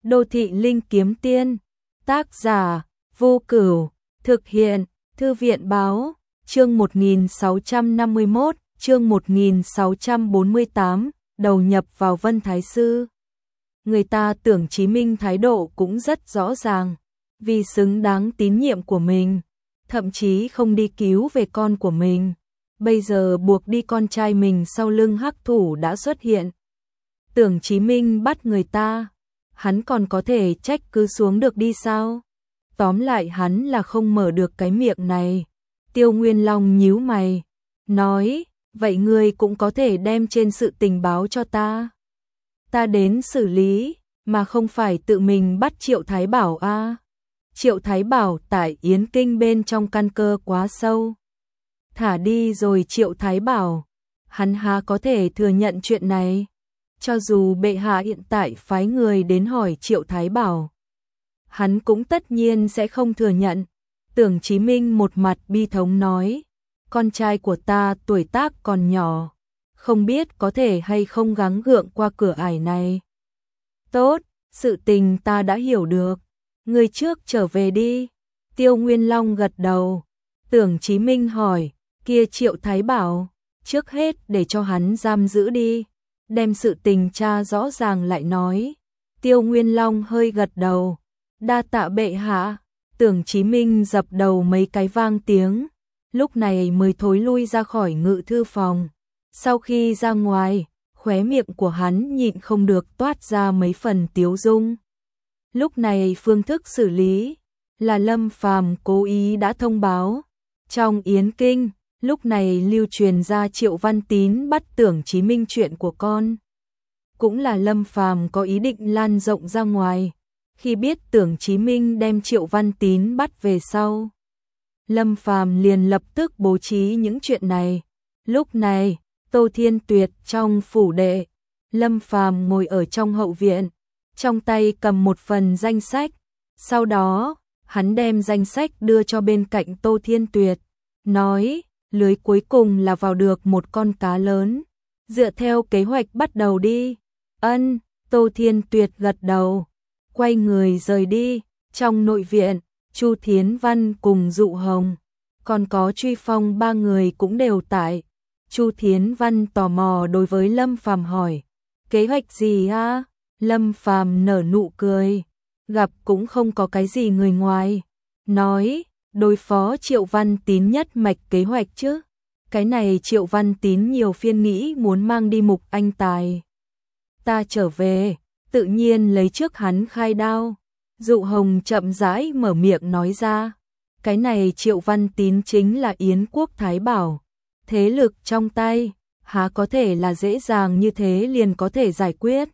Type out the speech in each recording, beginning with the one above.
Đô thị linh kiếm tiên, tác giả, Vô Cửu, thực hiện, Thư viện báo, chương 1651, chương 1648, đầu nhập vào Vân Thái Sư. Người ta tưởng Chí Minh thái độ cũng rất rõ ràng, vì xứng đáng tín nhiệm của mình, thậm chí không đi cứu về con của mình. Bây giờ buộc đi con trai mình sau lưng hắc thủ đã xuất hiện. Tưởng Chí Minh bắt người ta, hắn còn có thể trách cứ xuống được đi sao? Tóm lại hắn là không mở được cái miệng này. Tiêu Nguyên Long nhíu mày, nói, vậy ngươi cũng có thể đem trên sự tình báo cho ta. Ta đến xử lý, mà không phải tự mình bắt Triệu Thái Bảo a. Triệu Thái Bảo tại Yến Kinh bên trong căn cơ quá sâu. Thả đi rồi Triệu Thái Bảo, hắn há có thể thừa nhận chuyện này. Cho dù bệ hạ hiện tại phái người đến hỏi Triệu Thái Bảo, hắn cũng tất nhiên sẽ không thừa nhận. Tưởng Chí Minh một mặt bi thống nói, con trai của ta tuổi tác còn nhỏ, không biết có thể hay không gắng gượng qua cửa ải này. Tốt, sự tình ta đã hiểu được, ngươi trước trở về đi. Tiêu Nguyên Long gật đầu. Tưởng Chí Minh hỏi, kia Triệu Thái Bảo, trước hết để cho hắn giam giữ đi, đem sự tình tra rõ ràng lại nói. Tiêu Nguyên Long hơi gật đầu, đa tạ bệ hạ. Tưởng Chí Minh dập đầu mấy cái vang tiếng, lúc này mới thối lui ra khỏi ngự thư phòng. Sau khi ra ngoài, khóe miệng của hắn nhịn không được toát ra mấy phần tiếu dung. Lúc này phương thức xử lý là Lâm Phàm cố ý đã thông báo. Trong Yến Kinh, lúc này lưu truyền ra Triệu Văn Tín bắt Tưởng Chí Minh chuyện của con. Cũng là Lâm Phàm có ý định lan rộng ra ngoài. Khi biết Tưởng Chí Minh đem Triệu Văn Tín bắt về sau, Lâm Phàm liền lập tức bố trí những chuyện này. Lúc này, Tô Thiên Tuyệt trong phủ đệ, Lâm Phàm ngồi ở trong hậu viện, trong tay cầm một phần danh sách. Sau đó, hắn đem danh sách đưa cho bên cạnh Tô Thiên Tuyệt, nói, lưới cuối cùng là vào được một con cá lớn, dựa theo kế hoạch bắt đầu đi. Ân, Tô Thiên Tuyệt gật đầu, quay người rời đi. Trong nội viện, Chu Thiến Văn cùng Dụ Hồng, còn có Truy Phong ba người cũng đều tại. Chu Thiến Văn tò mò đối với Lâm Phàm hỏi, kế hoạch gì a? Lâm Phàm nở nụ cười, gặp cũng không có cái gì người ngoài, nói, đối phó Triệu Văn Tín nhất mạch kế hoạch chứ. Cái này Triệu Văn Tín nhiều phiên nghĩ muốn mang đi Mục Anh Tài. Ta trở về, tự nhiên lấy trước hắn khai đao. Dụ Hồng chậm rãi mở miệng nói ra, cái này Triệu Văn Tín chính là Yến Quốc Thái Bảo, thế lực trong tay, há có thể là dễ dàng như thế liền có thể giải quyết.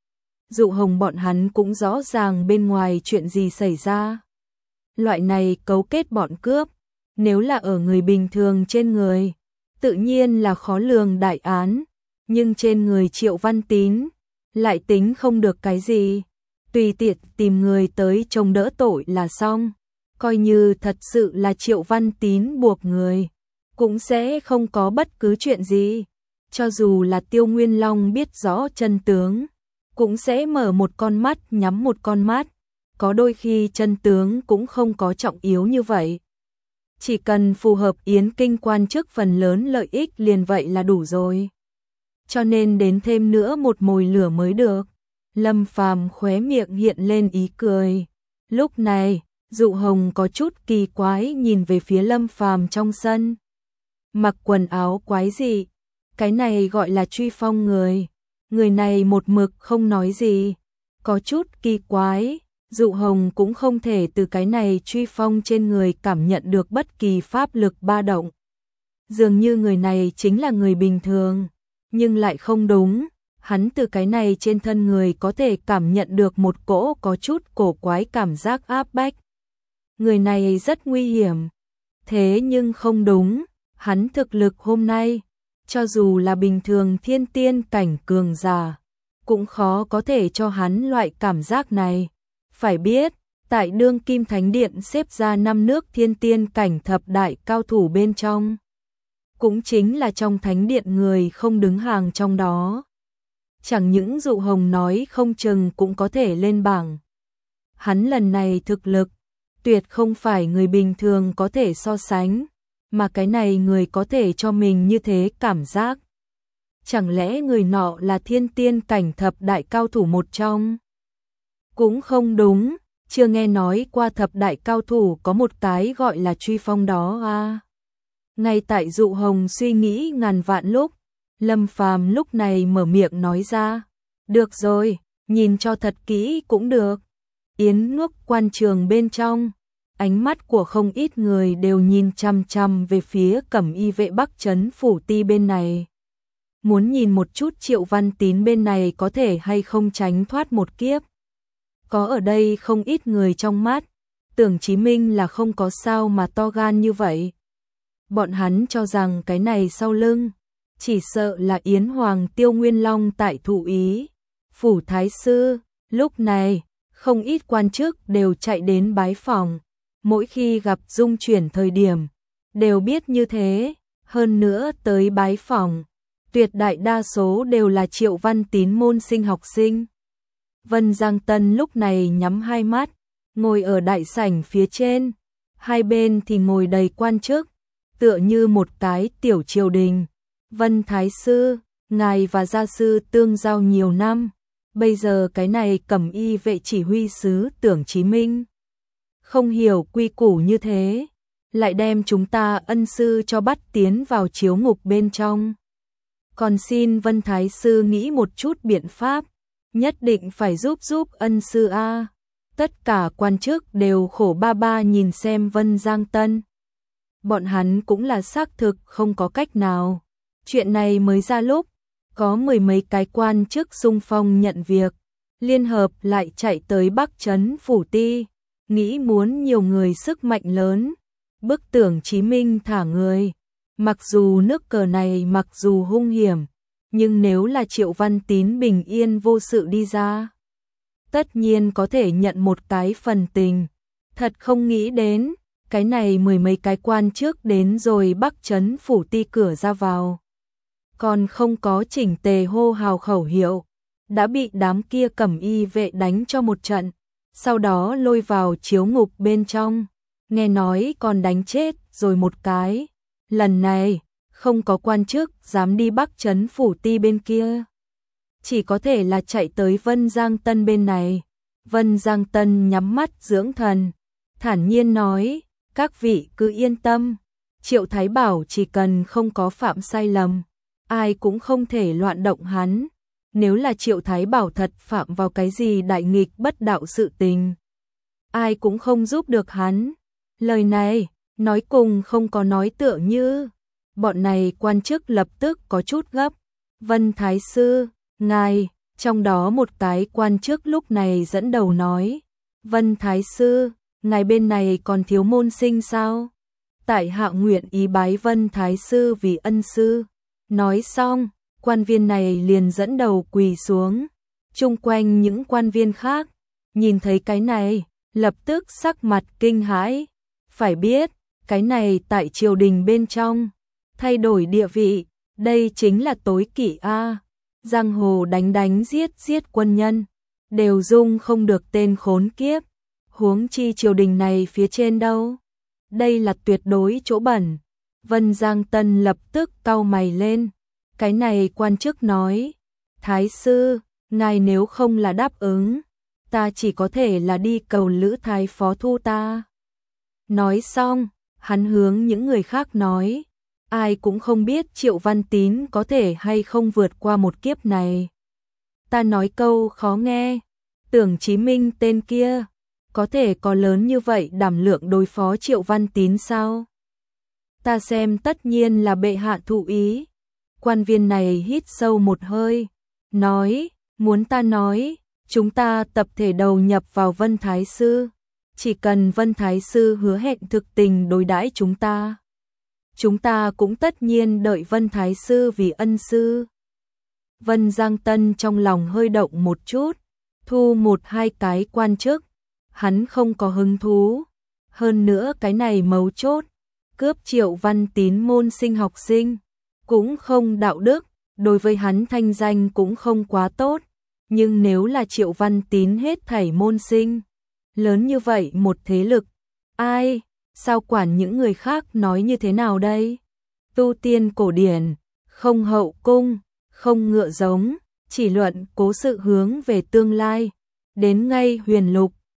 Dụ Hồng bọn hắn cũng rõ ràng bên ngoài chuyện gì xảy ra. Loại này cấu kết bọn cướp, nếu là ở người bình thường trên người, tự nhiên là khó lường đại án, nhưng trên người Triệu Văn Tín, lại tính không được cái gì. Tùy tiện tìm người tới trông đỡ tội là xong, coi như thật sự là Triệu Văn Tín buộc người, cũng sẽ không có bất cứ chuyện gì. Cho dù là Tiêu Nguyên Long biết rõ chân tướng, cũng sẽ mở một con mắt nhắm một con mắt, có đôi khi chân tướng cũng không có trọng yếu như vậy. Chỉ cần phù hợp Yến Kinh quan chức phần lớn lợi ích liền vậy là đủ rồi. Cho nên đến thêm nữa một mồi lửa mới được. Lâm Phàm khóe miệng hiện lên ý cười. Lúc này, Dụ Hồng có chút kỳ quái nhìn về phía Lâm Phàm trong sân. Mặc quần áo quái dị, cái này gọi là Truy Phong người. Người này một mực không nói gì, có chút kỳ quái. Dụ Hồng cũng không thể từ cái này Truy Phong trên người cảm nhận được bất kỳ pháp lực ba động. Dường như người này chính là người bình thường, nhưng lại không đúng. Hắn từ cái này trên thân người có thể cảm nhận được một cỗ có chút cổ quái cảm giác áp bách. Người này rất nguy hiểm. Thế nhưng không đúng, hắn thực lực hôm nay, cho dù là bình thường thiên tiên cảnh cường giả, cũng khó có thể cho hắn loại cảm giác này. Phải biết, tại Đương Kim Thánh Điện xếp ra 5 nước thiên tiên cảnh thập đại cao thủ bên trong, cũng chính là trong Thánh Điện người không đứng hàng trong đó. chẳng những Dụ Hồng nói không chừng cũng có thể lên bảng. Hắn lần này thực lực, tuyệt không phải người bình thường có thể so sánh, mà cái này người có thể cho mình như thế cảm giác. Chẳng lẽ người nọ là thiên tiên cảnh thập đại cao thủ một trong? Cũng không đúng, chưa nghe nói qua thập đại cao thủ có một cái gọi là Truy Phong đó à. Ngay tại Dụ Hồng suy nghĩ ngàn vạn lúc, Lâm Phàm lúc này mở miệng nói ra, được rồi, nhìn cho thật kỹ cũng được. Yến Ngước quan trường bên trong, ánh mắt của không ít người đều nhìn chằm chằm về phía Cẩm Y vệ Bắc Trấn Phủ Ti bên này. Muốn nhìn một chút Triệu Văn Tín bên này có thể hay không tránh thoát một kiếp. Có ở đây không ít người trong mắt, Tưởng Chí Minh là không có sao mà to gan như vậy. Bọn hắn cho rằng cái này sau lưng, chỉ sợ là Yến Hoàng Tiêu Nguyên Long tại thụ ý. Phủ Thái Sư, lúc này, không ít quan chức đều chạy đến bái phòng. Mỗi khi gặp dung chuyển thời điểm, đều biết như thế, hơn nữa tới bái phòng. Tuyệt đại đa số đều là Triệu Văn Tín môn sinh học sinh. Vân Giang Tân lúc này nhắm hai mắt, ngồi ở đại sảnh phía trên, hai bên thì ngồi đầy quan chức, tựa như một cái tiểu triều đình. Vân Thái Sư, ngài và gia sư tương giao nhiều năm, bây giờ cái này Cẩm Y vệ chỉ huy sứ Tưởng Chí Minh không hiểu quy củ như thế, lại đem chúng ta ân sư cho bắt tiến vào chiếu ngục bên trong. Còn xin Vân Thái Sư nghĩ một chút biện pháp, nhất định phải giúp ân sư a. Tất cả quan chức đều khổ ba ba nhìn xem Vân Giang Tân. Bọn hắn cũng là xác thực không có cách nào. Chuyện này mới ra lúc, có mười mấy cái quan chức xung phong nhận việc, liên hợp lại chạy tới Bắc Trấn Phủ Ti, nghĩ muốn nhiều người sức mạnh lớn, bức Tưởng Chí Minh thả người. Mặc dù nước cờ này mặc dù hung hiểm, nhưng nếu là Triệu Văn Tín bình yên vô sự đi ra, tất nhiên có thể nhận một cái phần tình. Thật không nghĩ đến, cái này mười mấy cái quan trước đến rồi Bắc Trấn Phủ Ti cửa ra vào, còn không có chỉnh tề hô hào khẩu hiệu, đã bị đám kia Cẩm Y vệ đánh cho một trận, sau đó lôi vào chiếu ngục bên trong, nghe nói còn đánh chết rồi một cái. Lần này, không có quan chức dám đi Bắc Trấn Phủ Ti bên kia, chỉ có thể là chạy tới Vân Giang Tân bên này. Vân Giang Tân nhắm mắt dưỡng thần, thản nhiên nói, các vị cứ yên tâm, Triệu Thái Bảo chỉ cần không có phạm sai lầm, ai cũng không thể loạn động hắn. Nếu là Triệu Thái Bảo thật phạm vào cái gì đại nghịch bất đạo sự tình, ai cũng không giúp được hắn. Lời này, nói cùng không có nói tựa như. Bọn này quan chức lập tức có chút gấp. Vân Thái Sư, ngài, trong đó một cái quan chức lúc này dẫn đầu nói, Vân Thái Sư, ngài bên này còn thiếu môn sinh sao? Tại hạ nguyện ý bái Vân Thái Sư vì ân sư. Nói xong, quan viên này liền dẫn đầu quỳ xuống. Chung quanh những quan viên khác, nhìn thấy cái này, lập tức sắc mặt kinh hãi. Phải biết, cái này tại triều đình bên trong, thay đổi địa vị, đây chính là tối kỵ a. Giang hồ đánh giết quân nhân, đều dung không được tên khốn kiếp, huống chi triều đình này phía trên đâu. Đây là tuyệt đối chỗ bẩn. Vân Giang Tân lập tức cau mày lên. Cái này quan chức nói, Thái Sư, ngài nếu không là đáp ứng, ta chỉ có thể là đi cầu Lữ Thái Phó thu ta. Nói xong, hắn hướng những người khác nói, ai cũng không biết Triệu Văn Tín có thể hay không vượt qua một kiếp này. Ta nói câu khó nghe, Tưởng Chí Minh tên kia, có thể có lớn như vậy đảm lượng đối phó Triệu Văn Tín sao? Ta xem tất nhiên là bệ hạ thụ ý. Quan viên này hít sâu một hơi, nói, muốn ta nói, chúng ta tập thể đầu nhập vào Vân Thái Sư. Chỉ cần Vân Thái Sư hứa hẹn thực tình đối đãi chúng ta cũng tất nhiên đợi Vân Thái Sư vì ân sư. Vân Giang Tân trong lòng hơi động một chút, thu một hai cái quan chức, hắn không có hứng thú. Hơn nữa cái này mấu chốt, cướp Triệu Văn Tín môn sinh học sinh, cũng không đạo đức, đối với hắn thanh danh cũng không quá tốt, nhưng nếu là Triệu Văn Tín hết thảy môn sinh, lớn như vậy một thế lực, ai, sao quản những người khác nói như thế nào đây? Tu tiên cổ điển, không hậu cung, không ngựa giống, chỉ luận cố sự hướng về tương lai, đến ngay huyền lục,